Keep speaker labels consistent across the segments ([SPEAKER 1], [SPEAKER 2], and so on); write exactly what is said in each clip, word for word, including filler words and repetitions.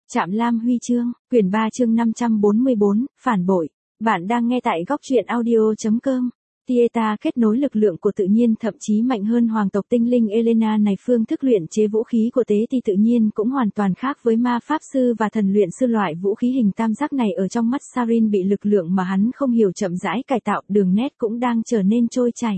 [SPEAKER 1] Trạm Lam Huy chương, quyển ba chương năm trăm bốn mươi bốn, phản bội. Bạn đang nghe tại góc truyện audio.com. Tieta kết nối lực lượng của tự nhiên thậm chí mạnh hơn hoàng tộc tinh linh Elena này. Phương thức luyện chế vũ khí của tế ti tự nhiên cũng hoàn toàn khác với ma pháp sư và thần luyện sư. Loại vũ khí hình tam giác này ở trong mắt Sarin bị lực lượng mà hắn không hiểu chậm rãi cải tạo, đường nét cũng đang trở nên trôi chảy.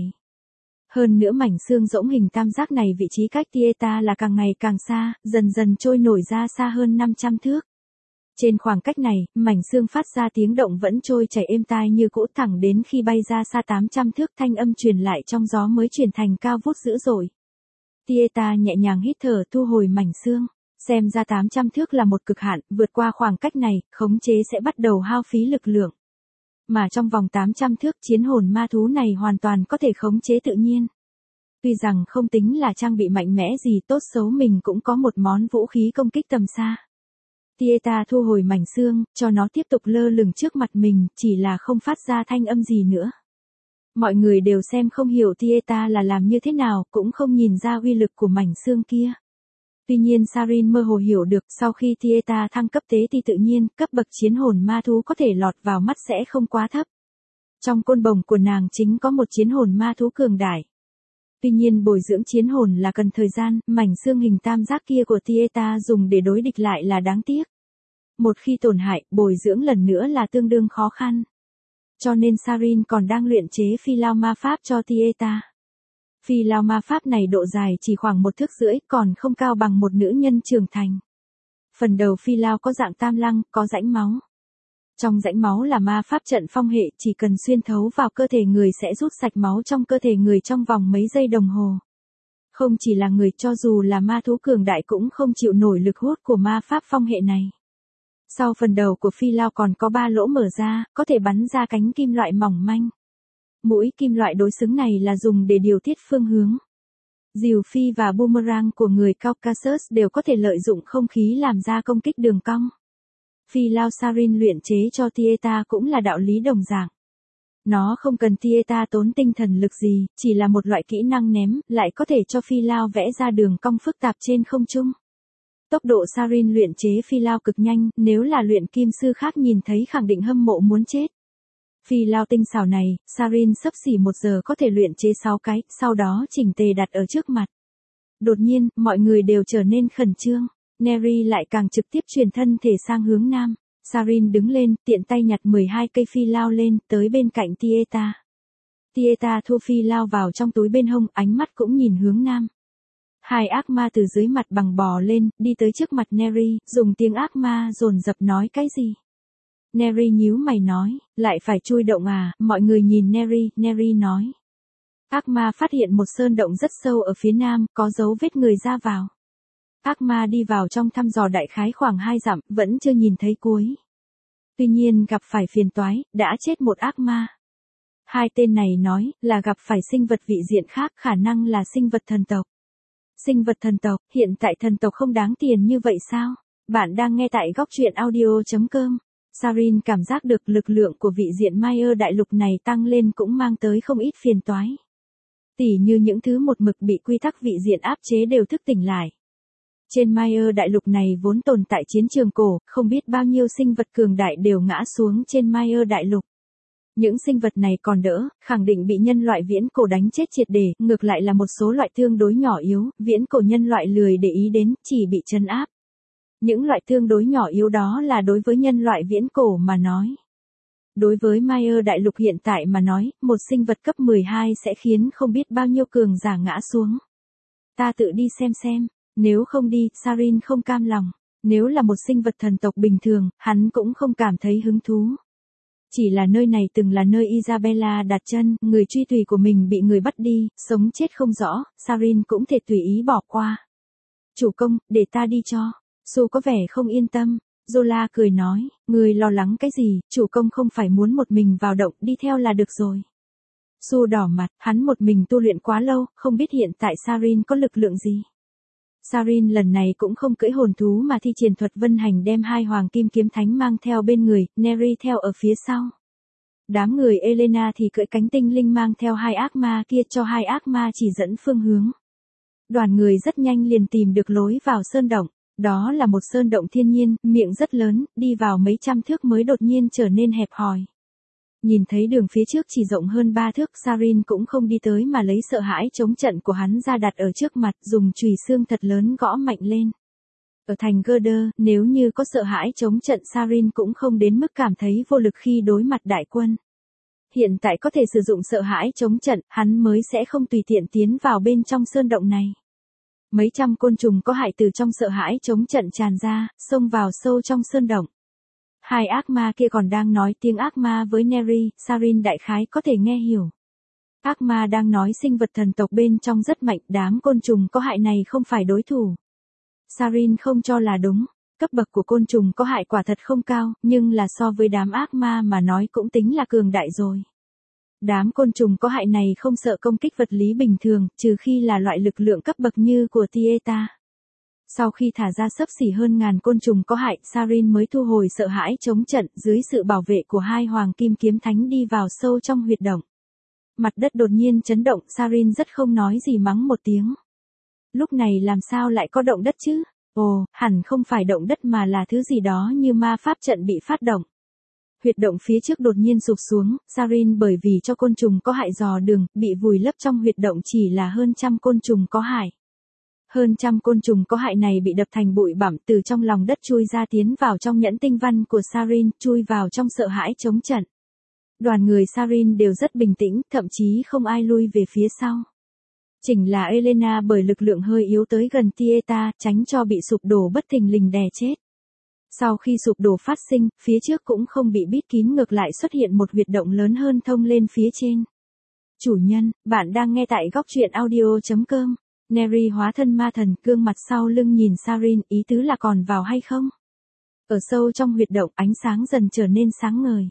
[SPEAKER 1] Hơn nữa mảnh xương rỗng hình tam giác này vị trí cách Tieta là càng ngày càng xa, dần dần trôi nổi ra xa hơn năm trăm thước. Trên khoảng cách này, mảnh xương phát ra tiếng động vẫn trôi chảy êm tai như cũ, thẳng đến khi bay ra xa tám trăm thước thanh âm truyền lại trong gió mới chuyển thành cao vút dữ dội. Tieta nhẹ nhàng hít thở thu hồi mảnh xương, xem ra tám trăm thước là một cực hạn, vượt qua khoảng cách này, khống chế sẽ bắt đầu hao phí lực lượng. Mà trong vòng tám trăm thước chiến hồn ma thú này hoàn toàn có thể khống chế tự nhiên. Tuy rằng không tính là trang bị mạnh mẽ gì, tốt xấu mình cũng có một món vũ khí công kích tầm xa. Tieta thu hồi mảnh xương, cho nó tiếp tục lơ lửng trước mặt mình, chỉ là không phát ra thanh âm gì nữa. Mọi người đều xem không hiểu Tieta là làm như thế nào, cũng không nhìn ra uy lực của mảnh xương kia. Tuy nhiên Sarin mơ hồ hiểu được, sau khi Tieta thăng cấp tế ti tự nhiên, cấp bậc chiến hồn ma thú có thể lọt vào mắt sẽ không quá thấp. Trong côn bồng của nàng chính có một chiến hồn ma thú cường đại. Tuy nhiên bồi dưỡng chiến hồn là cần thời gian, mảnh xương hình tam giác kia của Tieta dùng để đối địch lại là đáng tiếc. Một khi tổn hại, bồi dưỡng lần nữa là tương đương khó khăn. Cho nên Sarin còn đang luyện chế phi lao ma pháp cho Tieta. Phi lao ma pháp này độ dài chỉ khoảng một thước rưỡi, còn không cao bằng một nữ nhân trưởng thành. Phần đầu phi lao có dạng tam lăng, có rãnh máu. Trong rãnh máu là ma pháp trận phong hệ, chỉ cần xuyên thấu vào cơ thể người sẽ rút sạch máu trong cơ thể người trong vòng mấy giây đồng hồ. Không chỉ là người, cho dù là ma thú cường đại cũng không chịu nổi lực hút của ma pháp phong hệ này. Sau phần đầu của phi lao còn có ba lỗ mở ra, có thể bắn ra cánh kim loại mỏng manh. Mũi kim loại đối xứng này là dùng để điều tiết phương hướng. Rìu phi và boomerang của người Caucasus đều có thể lợi dụng không khí làm ra công kích đường cong. Phi lao Sarin luyện chế cho Tieta cũng là đạo lý đồng dạng. Nó không cần Tieta tốn tinh thần lực gì, chỉ là một loại kỹ năng ném, lại có thể cho phi lao vẽ ra đường cong phức tạp trên không trung. Tốc độ Sarin luyện chế phi lao cực nhanh, nếu là luyện kim sư khác nhìn thấy khẳng định hâm mộ muốn chết. Phi lao tinh xảo này, Sarin xấp xỉ một giờ có thể luyện chế sáu cái, sau đó chỉnh tề đặt ở trước mặt. Đột nhiên, mọi người đều trở nên khẩn trương. Neri lại càng trực tiếp chuyển thân thể sang hướng nam. Sarin đứng lên, tiện tay nhặt mười hai cây phi lao lên, tới bên cạnh Tieta. Tieta thu phi lao vào trong túi bên hông, ánh mắt cũng nhìn hướng nam. Hai ác ma từ dưới mặt bằng bò lên, đi tới trước mặt Neri, dùng tiếng ác ma dồn dập nói cái gì. Neri nhíu mày nói, lại phải chui động à, mọi người nhìn Neri, Neri nói. Ác ma phát hiện một sơn động rất sâu ở phía nam, có dấu vết người ra vào. Ác ma đi vào trong thăm dò đại khái khoảng hai dặm, vẫn chưa nhìn thấy cuối. Tuy nhiên gặp phải phiền toái, đã chết một ác ma. Hai tên này nói, là gặp phải sinh vật vị diện khác, khả năng là sinh vật thần tộc. Sinh vật thần tộc, hiện tại thần tộc không đáng tiền như vậy sao? Bạn đang nghe tại góc truyện audio.com. Sarin cảm giác được lực lượng của vị diện Mayer đại lục này tăng lên cũng mang tới không ít phiền toái. Tỉ như những thứ một mực bị quy tắc vị diện áp chế đều thức tỉnh lại. Trên Mayer đại lục này vốn tồn tại chiến trường cổ, không biết bao nhiêu sinh vật cường đại đều ngã xuống trên Mayer đại lục. Những sinh vật này còn đỡ, khẳng định bị nhân loại viễn cổ đánh chết triệt để, ngược lại là một số loại tương đối nhỏ yếu, viễn cổ nhân loại lười để ý đến, chỉ bị trấn áp. Những loại tương đối nhỏ yếu đó là đối với nhân loại viễn cổ mà nói. Đối với Mayer đại lục hiện tại mà nói, một sinh vật cấp mười hai sẽ khiến không biết bao nhiêu cường giả ngã xuống. Ta tự đi xem xem, nếu không đi, Sarin không cam lòng. Nếu là một sinh vật thần tộc bình thường, hắn cũng không cảm thấy hứng thú. Chỉ là nơi này từng là nơi Isabella đặt chân, người truy tùy của mình bị người bắt đi, sống chết không rõ, Sarin cũng thể tùy ý bỏ qua. Chủ công, để ta đi cho. Su có vẻ không yên tâm. Zola cười nói, người lo lắng cái gì, chủ công không phải muốn một mình vào động, đi theo là được rồi. Su đỏ mặt, hắn một mình tu luyện quá lâu, không biết hiện tại Sarin có lực lượng gì. Sarin lần này cũng không cưỡi hồn thú mà thi triển thuật vân hành, đem hai hoàng kim kiếm thánh mang theo bên người, Neri theo ở phía sau. Đám người Elena thì cưỡi cánh tinh linh mang theo hai ác ma kia, cho hai ác ma chỉ dẫn phương hướng. Đoàn người rất nhanh liền tìm được lối vào sơn động. Đó là một sơn động thiên nhiên, miệng rất lớn, đi vào mấy trăm thước mới đột nhiên trở nên hẹp hòi. Nhìn thấy đường phía trước chỉ rộng hơn ba thước, Sarin cũng không đi tới mà lấy sợ hãi chống trận của hắn ra đặt ở trước mặt, dùng chùy xương thật lớn gõ mạnh lên. Ở thành Gerder, nếu như có sợ hãi chống trận, Sarin cũng không đến mức cảm thấy vô lực khi đối mặt đại quân. Hiện tại có thể sử dụng sợ hãi chống trận, hắn mới sẽ không tùy tiện tiến vào bên trong sơn động này. Mấy trăm côn trùng có hại từ trong sợ hãi chống trận tràn ra, xông vào sâu trong sơn động. Hai ác ma kia còn đang nói tiếng ác ma với Neri, Sarin đại khái có thể nghe hiểu. Ác ma đang nói sinh vật thần tộc bên trong rất mạnh, đám côn trùng có hại này không phải đối thủ. Sarin không cho là đúng, cấp bậc của côn trùng có hại quả thật không cao, nhưng là so với đám ác ma mà nói cũng tính là cường đại rồi. Đám côn trùng có hại này không sợ công kích vật lý bình thường, trừ khi là loại lực lượng cấp bậc như của Tieta. Sau khi thả ra xấp xỉ hơn ngàn côn trùng có hại, Sarin mới thu hồi sợ hãi chống trận, dưới sự bảo vệ của hai hoàng kim kiếm thánh đi vào sâu trong huyệt động. Mặt đất đột nhiên chấn động, Sarin rất không nói gì mắng một tiếng. Lúc này làm sao lại có động đất chứ? Ồ, hẳn không phải động đất mà là thứ gì đó như ma pháp trận bị phát động. Huyệt động phía trước đột nhiên sụp xuống, Sarin bởi vì cho côn trùng có hại dò đường, bị vùi lấp trong huyệt động chỉ là hơn trăm côn trùng có hại. Hơn trăm côn trùng có hại này bị đập thành bụi bặm từ trong lòng đất chui ra tiến vào trong nhẫn tinh văn của Sarin, chui vào trong sợ hãi chống trận. Đoàn người Sarin đều rất bình tĩnh, thậm chí không ai lui về phía sau. Chỉnh là Elena bởi lực lượng hơi yếu tới gần Tieta, tránh cho bị sụp đổ bất thình lình đè chết. Sau khi sụp đổ phát sinh, phía trước cũng không bị bít kín, ngược lại xuất hiện một huyệt động lớn hơn thông lên phía trên. Chủ nhân, bạn đang nghe tại góc truyện audio chấm com. Neri hóa thân ma thần, gương mặt sau lưng nhìn Sarin, ý tứ là còn vào hay không? Ở sâu trong huyệt động, ánh sáng dần trở nên sáng ngời.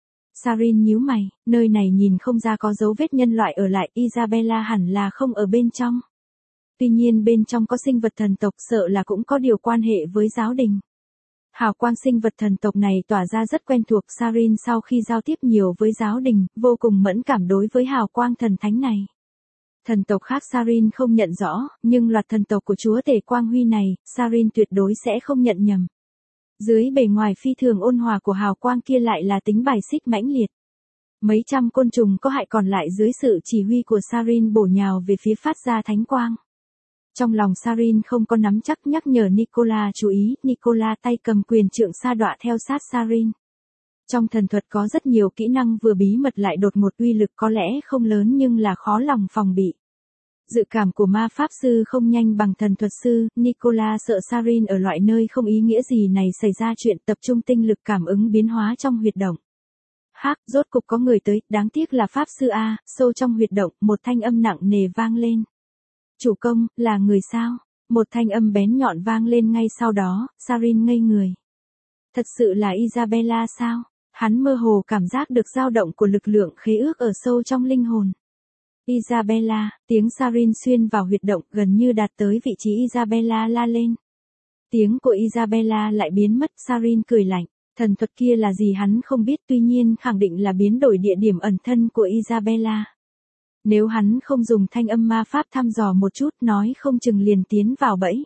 [SPEAKER 1] Sarin nhíu mày, nơi này nhìn không ra có dấu vết nhân loại ở lại, Isabella hẳn là không ở bên trong. Tuy nhiên bên trong có sinh vật thần tộc, sợ là cũng có điều quan hệ với giáo đình. Hào quang sinh vật thần tộc này tỏa ra rất quen thuộc, Sarin sau khi giao tiếp nhiều với giáo đình, vô cùng mẫn cảm đối với hào quang thần thánh này. Thần tộc khác Sarin không nhận rõ, nhưng loạt thần tộc của chúa tể Quang Huy này, Sarin tuyệt đối sẽ không nhận nhầm. Dưới bề ngoài phi thường ôn hòa của hào quang kia lại là tính bài xích mãnh liệt. Mấy trăm côn trùng có hại còn lại dưới sự chỉ huy của Sarin bổ nhào về phía phát ra thánh quang. Trong lòng Sarin không có nắm chắc, nhắc nhở Nicola chú ý, Nicola tay cầm quyền trượng sa đọa theo sát Sarin. Trong thần thuật có rất nhiều kỹ năng vừa bí mật lại đột ngột, uy lực có lẽ không lớn nhưng là khó lòng phòng bị. Dự cảm của ma pháp sư không nhanh bằng thần thuật sư, Nicola sợ Sarin ở loại nơi không ý nghĩa gì này xảy ra chuyện, tập trung tinh lực cảm ứng biến hóa trong huyệt động. Hắc, rốt cục có người tới, đáng tiếc là pháp sư A, sâu trong huyệt động, một thanh âm nặng nề vang lên. Chủ công, là người sao? Một thanh âm bén nhọn vang lên ngay sau đó, Sarin ngây người. Thật sự là Isabella sao? Hắn mơ hồ cảm giác được dao động của lực lượng khế ước ở sâu trong linh hồn. Isabella, tiếng Sarin xuyên vào huyệt động, gần như đạt tới vị trí Isabella la lên. Tiếng của Isabella lại biến mất, Sarin cười lạnh. Thần thuật kia là gì hắn không biết, tuy nhiên khẳng định là biến đổi địa điểm ẩn thân của Isabella. Nếu hắn không dùng thanh âm ma pháp thăm dò một chút, nói không chừng liền tiến vào bẫy.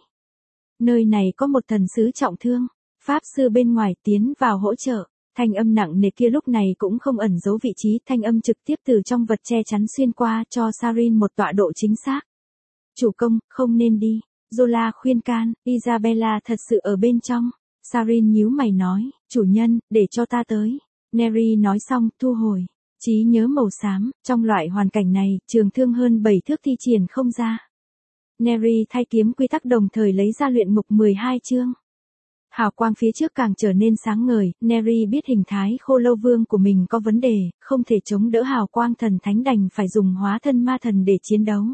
[SPEAKER 1] Nơi này có một thần sứ trọng thương, pháp sư bên ngoài tiến vào hỗ trợ. Thanh âm nặng nề kia lúc này cũng không ẩn giấu vị trí, thanh âm trực tiếp từ trong vật che chắn xuyên qua, cho Sarin một tọa độ chính xác. Chủ công, không nên đi. Zola khuyên can, Isabella thật sự ở bên trong. Sarin nhíu mày nói, chủ nhân, để cho ta tới. Neri nói xong, thu hồi. Trí nhớ màu xám, trong loại hoàn cảnh này, trường thương hơn bảy thước thi triển không ra. Neri thay kiếm quy tắc đồng thời lấy ra luyện ngục mười hai chương. Hào quang phía trước càng trở nên sáng ngời, Neri biết hình thái khô lâu vương của mình có vấn đề, không thể chống đỡ hào quang thần thánh đành phải dùng hóa thân ma thần để chiến đấu.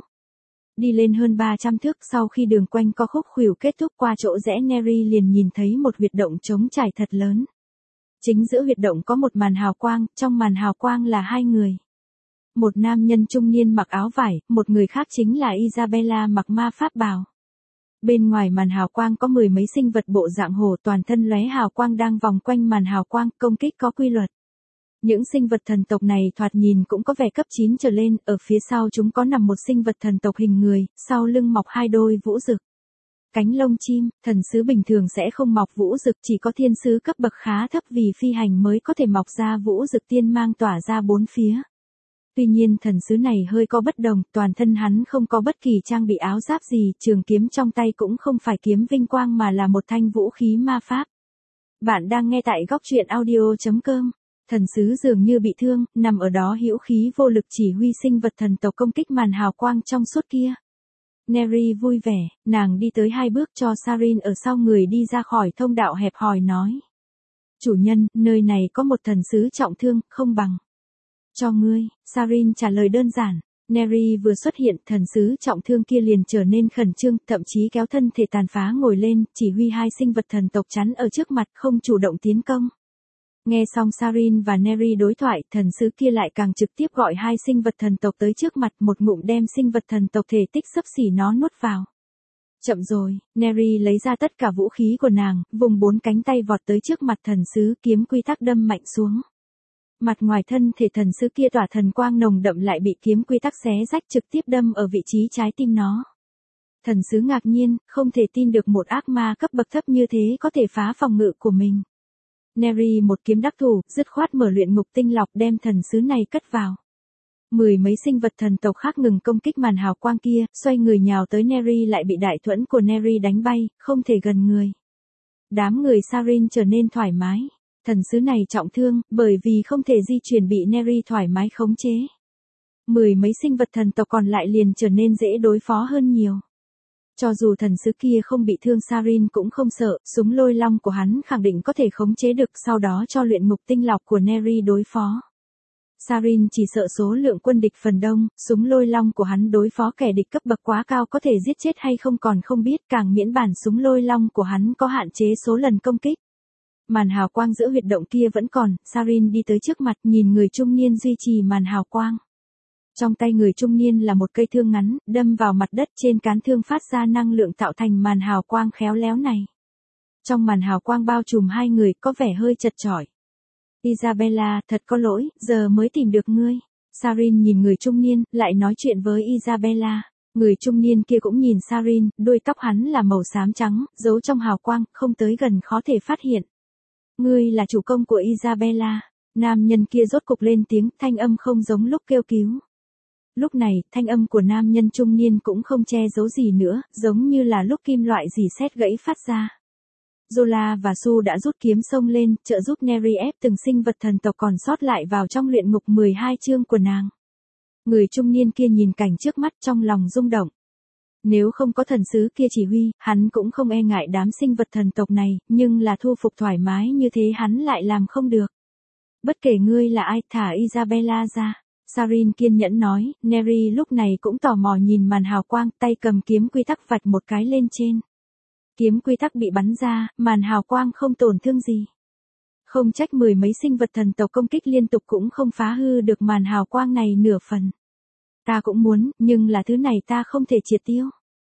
[SPEAKER 1] Đi lên hơn ba trăm thước, sau khi đường quanh có khúc khuỷu kết thúc qua chỗ rẽ, Neri liền nhìn thấy một huyệt động trống trải thật lớn. Chính giữa huyệt động có một màn hào quang, trong màn hào quang là hai người. Một nam nhân trung niên mặc áo vải, một người khác chính là Isabella mặc ma pháp bào. Bên ngoài màn hào quang có mười mấy sinh vật bộ dạng hổ, toàn thân lóe hào quang đang vòng quanh màn hào quang, công kích có quy luật. Những sinh vật thần tộc này thoạt nhìn cũng có vẻ cấp chín trở lên, ở phía sau chúng có nằm một sinh vật thần tộc hình người, sau lưng mọc hai đôi vũ rực. Cánh lông chim, thần sứ bình thường sẽ không mọc vũ dực, chỉ có thiên sứ cấp bậc khá thấp vì phi hành mới có thể mọc ra vũ dực tiên mang tỏa ra bốn phía. Tuy nhiên thần sứ này hơi có bất đồng, toàn thân hắn không có bất kỳ trang bị áo giáp gì, trường kiếm trong tay cũng không phải kiếm vinh quang mà là một thanh vũ khí ma pháp. Bạn đang nghe tại góc truyện audio chấm com. Thần sứ dường như bị thương, nằm ở đó hữu khí vô lực chỉ huy sinh vật thần tộc công kích màn hào quang trong suốt kia. Neri vui vẻ, nàng đi tới hai bước cho Sarin ở sau người đi ra khỏi thông đạo hẹp hòi nói. Chủ nhân, nơi này có một thần sứ trọng thương, không bằng. Cho ngươi, Sarin trả lời đơn giản. Neri vừa xuất hiện, thần sứ trọng thương kia liền trở nên khẩn trương, thậm chí kéo thân thể tàn phá ngồi lên, chỉ huy hai sinh vật thần tộc chắn ở trước mặt, không chủ động tiến công. Nghe xong Sarin và Neri đối thoại, thần sứ kia lại càng trực tiếp gọi hai sinh vật thần tộc tới trước mặt, một ngụm đem sinh vật thần tộc thể tích xấp xỉ nó nuốt vào. Chậm rồi, Neri lấy ra tất cả vũ khí của nàng, vùng bốn cánh tay vọt tới trước mặt thần sứ, kiếm quy tắc đâm mạnh xuống. Mặt ngoài thân thể thần sứ kia tỏa thần quang nồng đậm lại bị kiếm quy tắc xé rách trực tiếp đâm ở vị trí trái tim nó. Thần sứ ngạc nhiên, không thể tin được một ác ma cấp bậc thấp như thế có thể phá phòng ngự của mình. Neri một kiếm đắc thủ, dứt khoát mở luyện ngục tinh lọc đem thần sứ này cất vào. Mười mấy sinh vật thần tộc khác ngừng công kích màn hào quang kia, xoay người nhào tới Neri lại bị đại thuẫn của Neri đánh bay, không thể gần người. Đám người Sarin trở nên thoải mái. Thần sứ này trọng thương, bởi vì không thể di chuyển bị Neri thoải mái khống chế. Mười mấy sinh vật thần tộc còn lại liền trở nên dễ đối phó hơn nhiều. Cho dù thần sứ kia không bị thương Sarin cũng không sợ, súng lôi long của hắn khẳng định có thể khống chế được, sau đó cho luyện ngục tinh lọc của Neri đối phó. Sarin chỉ sợ số lượng quân địch phần đông, súng lôi long của hắn đối phó kẻ địch cấp bậc quá cao có thể giết chết hay không còn không biết, càng miễn bản súng lôi long của hắn có hạn chế số lần công kích. Màn hào quang giữa huyệt động kia vẫn còn, Sarin đi tới trước mặt nhìn người trung niên duy trì màn hào quang. Trong tay người trung niên là một cây thương ngắn, đâm vào mặt đất trên cán thương phát ra năng lượng tạo thành màn hào quang khéo léo này. Trong màn hào quang bao trùm hai người có vẻ hơi chật chỏi. Isabella, thật có lỗi, giờ mới tìm được ngươi. Sarin nhìn người trung niên, lại nói chuyện với Isabella. Người trung niên kia cũng nhìn Sarin, đuôi tóc hắn là màu xám trắng, giấu trong hào quang, không tới gần khó thể phát hiện. Ngươi là chủ công của Isabella. Nam nhân kia rốt cục lên tiếng, thanh âm không giống lúc kêu cứu. Lúc này, thanh âm của nam nhân trung niên cũng không che giấu gì nữa, giống như là lúc kim loại rỉ sét gãy phát ra. Zola và Su đã rút kiếm xông lên, trợ giúp Neri ép từng sinh vật thần tộc còn sót lại vào trong luyện ngục mười hai chương của nàng. Người trung niên kia nhìn cảnh trước mắt trong lòng rung động. Nếu không có thần sứ kia chỉ huy, hắn cũng không e ngại đám sinh vật thần tộc này, nhưng là thu phục thoải mái như thế hắn lại làm không được. Bất kể ngươi là ai, thả Isabella ra. Sarin kiên nhẫn nói, Neri lúc này cũng tò mò nhìn màn hào quang, tay cầm kiếm quy tắc vạch một cái lên trên. Kiếm quy tắc bị bắn ra, màn hào quang không tổn thương gì. Không trách mười mấy sinh vật thần tộc công kích liên tục cũng không phá hư được màn hào quang này nửa phần. Ta cũng muốn, nhưng là thứ này ta không thể triệt tiêu.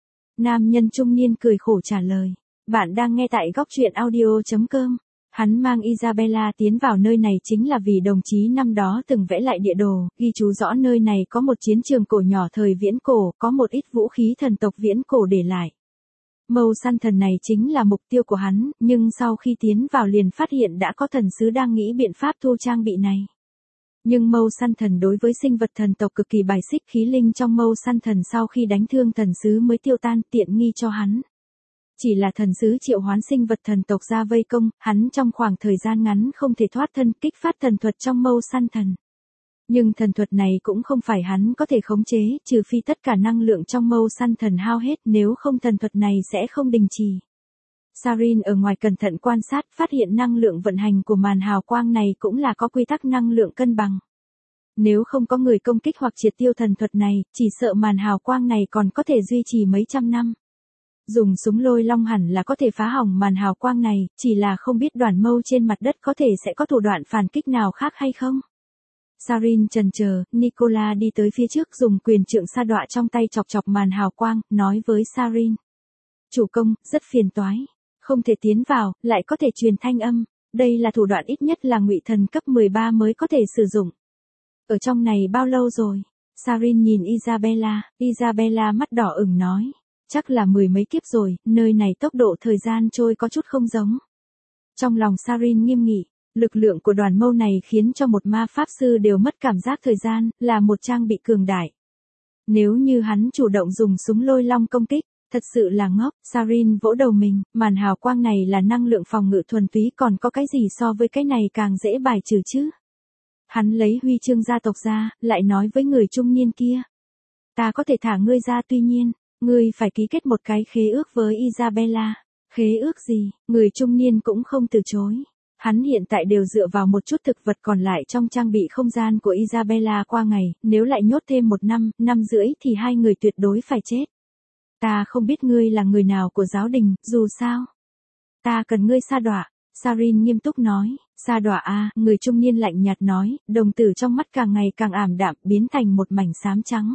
[SPEAKER 1] Nam nhân trung niên cười khổ trả lời. Bạn đang nghe tại góc truyện audio chấm com. Hắn mang Isabella tiến vào nơi này chính là vì đồng chí năm đó từng vẽ lại địa đồ, ghi chú rõ nơi này có một chiến trường cổ nhỏ thời viễn cổ, có một ít vũ khí thần tộc viễn cổ để lại. Mâu săn thần này chính là mục tiêu của hắn, nhưng sau khi tiến vào liền phát hiện đã có thần sứ đang nghĩ biện pháp thu trang bị này. Nhưng mâu săn thần đối với sinh vật thần tộc cực kỳ bài xích, khí linh trong mâu săn thần sau khi đánh thương thần sứ mới tiêu tan, tiện nghi cho hắn. Chỉ là thần sứ triệu hoán sinh vật thần tộc ra vây công, hắn trong khoảng thời gian ngắn không thể thoát thân, kích phát thần thuật trong mâu săn thần. Nhưng thần thuật này cũng không phải hắn có thể khống chế, trừ phi tất cả năng lượng trong mâu săn thần hao hết, nếu không thần thuật này sẽ không đình chỉ. Sarin ở ngoài cẩn thận quan sát, phát hiện năng lượng vận hành của màn hào quang này cũng là có quy tắc năng lượng cân bằng. Nếu không có người công kích hoặc triệt tiêu thần thuật này, chỉ sợ màn hào quang này còn có thể duy trì mấy trăm năm. Dùng súng lôi long hẳn là có thể phá hỏng màn hào quang này, chỉ là không biết đoàn mâu trên mặt đất có thể sẽ có thủ đoạn phản kích nào khác hay không. Sarin chần chờ, Nicola đi tới phía trước dùng quyền trượng sa đọa trong tay chọc chọc màn hào quang, nói với Sarin. Chủ công, rất phiền toái. Không thể tiến vào, lại có thể truyền thanh âm. Đây là thủ đoạn ít nhất là ngụy thần cấp mười ba mới có thể sử dụng. Ở trong này bao lâu rồi? Sarin nhìn Isabella, Isabella mắt đỏ ửng nói. chắc là mười mấy kiếp rồi, nơi này tốc độ thời gian trôi có chút không giống. Trong lòng Sarin nghiêm nghị, lực lượng của đoàn mâu này khiến cho một ma pháp sư đều mất cảm giác thời gian, là một trang bị cường đại. Nếu như hắn chủ động dùng súng lôi long công kích, thật sự là ngốc. Sarin vỗ đầu mình, màn hào quang này là năng lượng phòng ngự thuần túy, còn có cái gì so với cái này càng dễ bài trừ chứ. Hắn lấy huy chương gia tộc ra, lại nói với người trung niên kia. Ta có thể thả ngươi ra, tuy nhiên, ngươi phải ký kết một cái khế ước với Isabella. Khế ước gì? Người trung niên cũng không từ chối. Hắn hiện tại đều dựa vào một chút thực vật còn lại trong trang bị không gian của Isabella qua ngày, nếu lại nhốt thêm một năm, năm rưỡi thì hai người tuyệt đối phải chết. Ta không biết ngươi là người nào của giáo đình, dù sao. Ta cần ngươi sa đọa. Sarin nghiêm túc nói, sa đọa a, người trung niên lạnh nhạt nói, đồng tử trong mắt càng ngày càng ảm đạm, biến thành một mảnh xám trắng.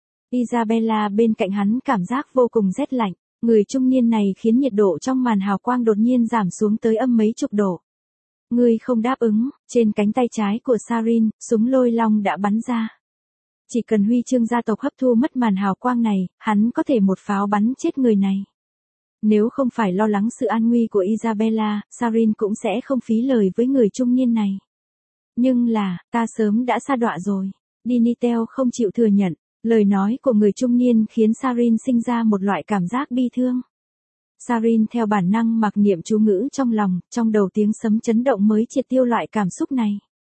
[SPEAKER 1] Isabella bên cạnh hắn cảm giác vô cùng rét lạnh, người trung niên này khiến nhiệt độ trong màn hào quang đột nhiên giảm xuống tới âm mấy chục độ. Ngươi không đáp ứng, trên cánh tay trái của Sarin, súng lôi long đã bắn ra. Chỉ cần huy chương gia tộc hấp thu mất màn hào quang này, hắn có thể một pháo bắn chết người này. Nếu không phải lo lắng sự an nguy của Isabella, Sarin cũng sẽ không phí lời với người trung niên này. Nhưng là, ta sớm đã sa đọa rồi. Dinitel không chịu thừa nhận, lời nói của người trung niên khiến Sarin sinh ra một loại cảm giác bi thương. Sarin theo bản năng mặc niệm chú ngữ trong lòng, trong đầu tiếng sấm chấn động mới triệt tiêu loại cảm xúc này.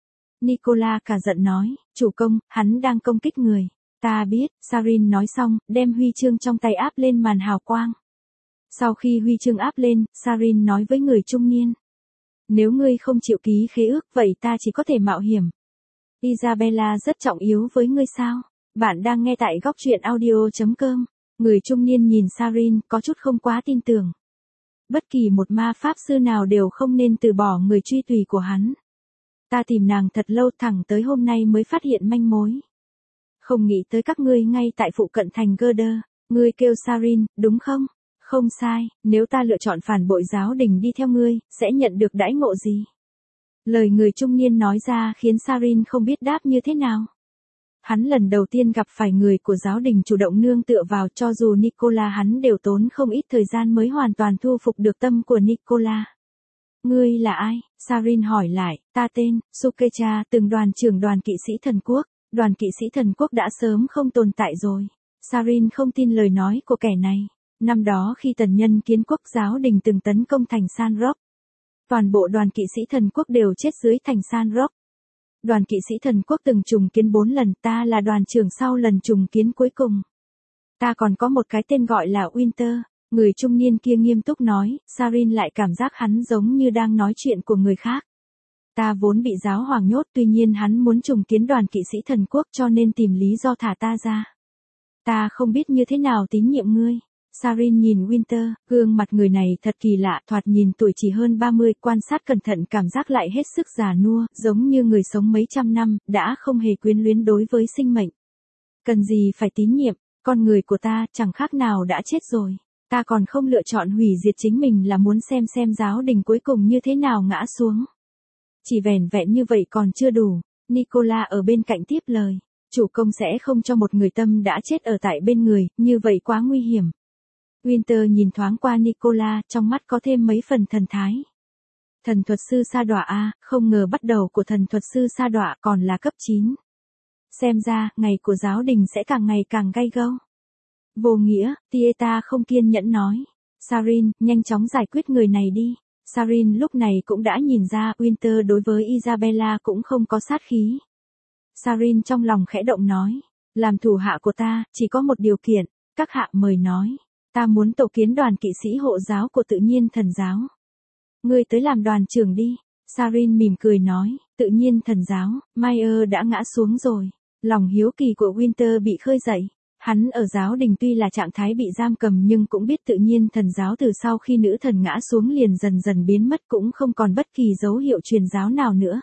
[SPEAKER 1] Nicola cả giận nói, chủ công, hắn đang công kích người. Ta biết, Sarin nói xong, đem huy chương trong tay áp lên màn hào quang. Sau khi huy chương áp lên, Sarin nói với người trung niên. Nếu ngươi không chịu ký khế ước vậy ta chỉ có thể mạo hiểm. Isabella rất trọng yếu với ngươi sao? Bạn đang nghe tại góc truyện audio chấm com. Người trung niên nhìn Sarin có chút không quá tin tưởng. Bất kỳ một ma pháp sư nào đều không nên từ bỏ người truy tùy của hắn. Ta tìm nàng thật lâu thẳng tới hôm nay mới phát hiện manh mối. Không nghĩ tới các ngươi ngay tại phụ cận thành Gerder. Ngươi kêu Sarin, đúng không? Không sai, nếu ta lựa chọn phản bội giáo đình đi theo ngươi, sẽ nhận được đãi ngộ gì? Lời người trung niên nói ra khiến Sarin không biết đáp như thế nào. Hắn lần đầu tiên gặp phải người của giáo đình chủ động nương tựa vào, cho dù Nicola hắn đều tốn không ít thời gian mới hoàn toàn thu phục được tâm của Nicola. Ngươi là ai? Sarin hỏi lại, ta tên, Sukecha, từng đoàn trưởng đoàn kỵ sĩ thần quốc. Đoàn kỵ sĩ thần quốc đã sớm không tồn tại rồi. Sarin không tin lời nói của kẻ này. Năm đó khi tần nhân kiến quốc giáo đình từng tấn công thành San Rock. Toàn bộ đoàn kỵ sĩ thần quốc đều chết dưới thành San Rock. Đoàn kỵ sĩ thần quốc từng trùng kiến bốn lần, ta là đoàn trưởng sau lần trùng kiến cuối cùng. Ta còn có một cái tên gọi là Winter. Người trung niên kia nghiêm túc nói, Sarin lại cảm giác hắn giống như đang nói chuyện của người khác. Ta vốn bị giáo hoàng nhốt, tuy nhiên hắn muốn trùng kiến đoàn kỵ sĩ thần quốc cho nên tìm lý do thả ta ra. Ta không biết như thế nào tín nhiệm ngươi. Sarin nhìn Winter, gương mặt người này thật kỳ lạ, thoạt nhìn tuổi chỉ hơn ba mươi, quan sát cẩn thận cảm giác lại hết sức già nua, giống như người sống mấy trăm năm, đã không hề quyến luyến đối với sinh mệnh. Cần gì phải tín nhiệm, con người của ta chẳng khác nào đã chết rồi. Ta còn không lựa chọn hủy diệt chính mình là muốn xem xem giáo đình cuối cùng như thế nào ngã xuống. Chỉ vẻn vẹn như vậy còn chưa đủ, Nicola ở bên cạnh tiếp lời. Chủ công sẽ không cho một người tâm đã chết ở tại bên người, như vậy quá nguy hiểm. Winter nhìn thoáng qua Nicola, trong mắt có thêm mấy phần thần thái. Thần thuật sư sa đọa a, không ngờ bắt đầu của thần thuật sư sa đọa còn là cấp chín. Xem ra, ngày của giáo đình sẽ càng ngày càng gay go. Vô nghĩa, Tieta không kiên nhẫn nói. Sarin, nhanh chóng giải quyết người này đi. Sarin lúc này cũng đã nhìn ra Winter đối với Isabella cũng không có sát khí. Sarin trong lòng khẽ động nói. Làm thủ hạ của ta, chỉ có một điều kiện. Các hạ mời nói. Ta muốn tổ kiến đoàn kỵ sĩ hộ giáo của tự nhiên thần giáo. Ngươi tới làm đoàn trưởng đi. Sarin mỉm cười nói. Tự nhiên thần giáo, Meyer đã ngã xuống rồi. Lòng hiếu kỳ của Winter bị khơi dậy. Hắn ở giáo đình tuy là trạng thái bị giam cầm nhưng cũng biết tự nhiên thần giáo từ sau khi nữ thần ngã xuống liền dần dần biến mất, cũng không còn bất kỳ dấu hiệu truyền giáo nào nữa.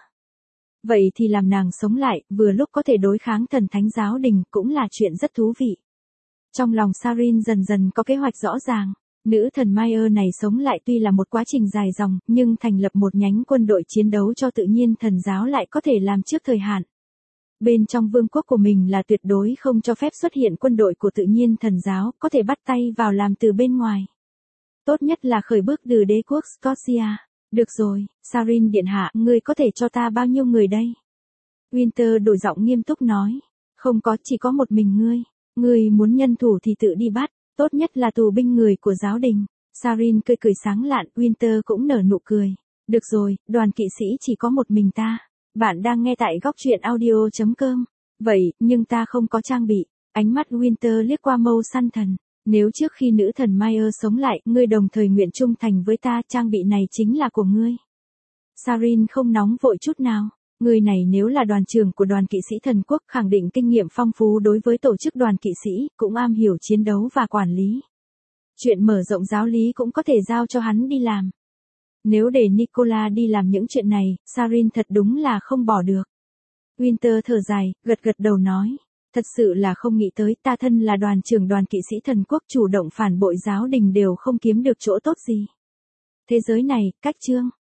[SPEAKER 1] Vậy thì làm nàng sống lại, vừa lúc có thể đối kháng thần thánh giáo đình, cũng là chuyện rất thú vị. Trong lòng Sarin dần dần có kế hoạch rõ ràng. Nữ thần Meyer này sống lại tuy là một quá trình dài dòng, nhưng thành lập một nhánh quân đội chiến đấu cho tự nhiên thần giáo lại có thể làm trước thời hạn. Bên trong vương quốc của mình là tuyệt đối không cho phép xuất hiện quân đội của tự nhiên thần giáo, có thể bắt tay vào làm từ bên ngoài. Tốt nhất là khởi bước từ đế quốc Scotia. Được rồi, Sarin điện hạ, ngươi có thể cho ta bao nhiêu người đây? Winter đổi giọng nghiêm túc nói. Không có, chỉ có một mình ngươi. Ngươi muốn nhân thủ thì tự đi bắt, tốt nhất là tù binh người của giáo đình. Sarin cười cười sáng lạn, Winter cũng nở nụ cười. Được rồi, đoàn kỵ sĩ chỉ có một mình ta. Bạn đang nghe tại góc truyện audio chấm com. Vậy, nhưng ta không có trang bị. Ánh mắt Winter liếc qua mâu săn thần. Nếu trước khi nữ thần Mayer sống lại, ngươi đồng thời nguyện trung thành với ta, trang bị này chính là của ngươi. Sarin không nóng vội chút nào. Người này nếu là đoàn trưởng của đoàn kỵ sĩ thần quốc, khẳng định kinh nghiệm phong phú đối với tổ chức đoàn kỵ sĩ, cũng am hiểu chiến đấu và quản lý. Chuyện mở rộng giáo lý cũng có thể giao cho hắn đi làm. Nếu để Nicola đi làm những chuyện này, Sarin thật đúng là không bỏ được. Winter thở dài, gật gật đầu nói. Thật sự là không nghĩ tới, ta thân là đoàn trưởng đoàn kỵ sĩ thần quốc chủ động phản bội giáo đình đều không kiếm được chỗ tốt gì. Thế giới này, cách chương.